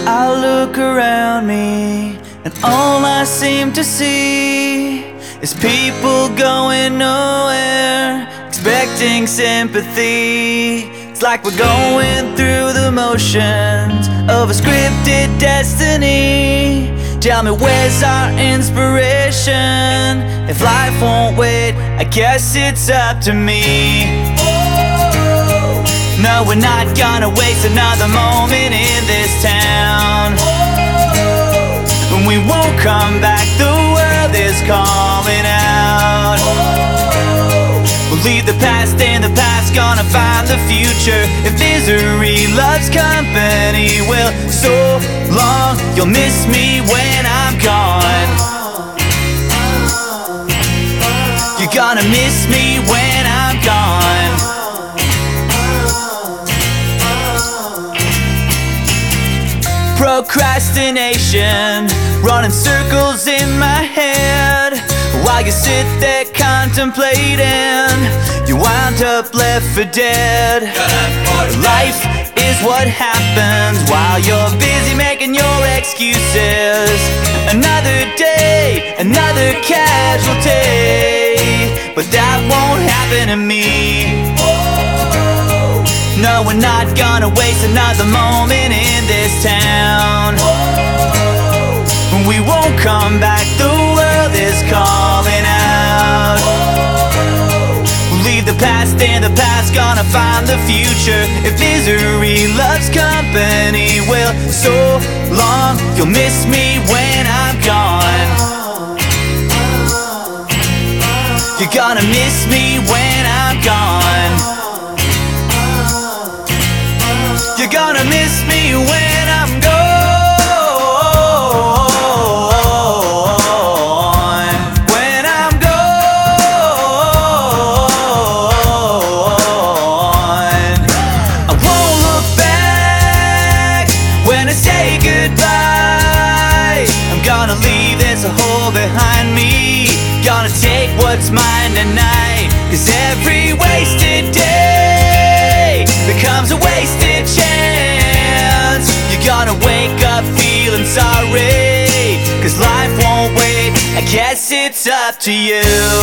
I look around me, and all I seem to see is people going nowhere, expecting sympathy. It's like we're going through the motions of a scripted destiny. Tell me, where's our inspiration? If life won't wait, I guess it's up to me. No, we're not gonna waste another moment in this town. We won't come back, the world is calling out. We'll leave the past in the past, gonna find the future. If misery loves company, well, so long, you'll miss me when I'm gone. You're gonna miss me when I'm gone. Procrastination, running circles in my head. While you sit there contemplating, you wind up left for dead. Life is what happens while you're busy making your excuses. Another day, another casualty, but that won't happen to me. No, we're not gonna waste another moment in this town. We won't come back, the world is calling out. We'll leave the past in the past, gonna find the future. If misery loves company, well, so long, you'll miss me when I'm gone. You're gonna miss me when I'm gone. You're gonna miss me when I'm gone. When I'm gone, I won't look back when I say goodbye. I'm gonna leave this hole behind me. Gonna take what's mine tonight, 'cause every wasted day becomes a wasted chance. You're gonna wake up feeling sorry, 'cause life won't wait, I guess it's up to you.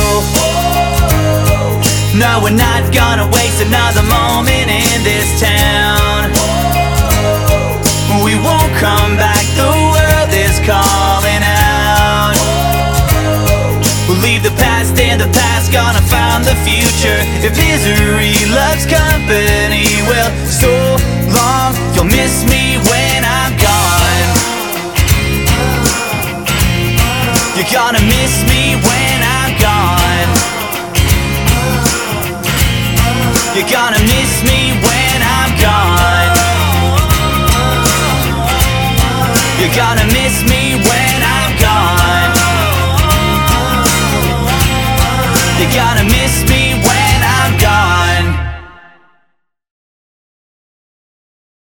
No, we're not gonna waste another moment in this town. We won't come back, the world is calling out. We'll leave the past in the past, gonna find the future. If misery loves company, well, so long, you'll miss me when I'm gone. You're gonna miss me when I'm gone. You're gonna miss me when I'm gone. You're gonna miss me when I'm gone. You're gonna miss me when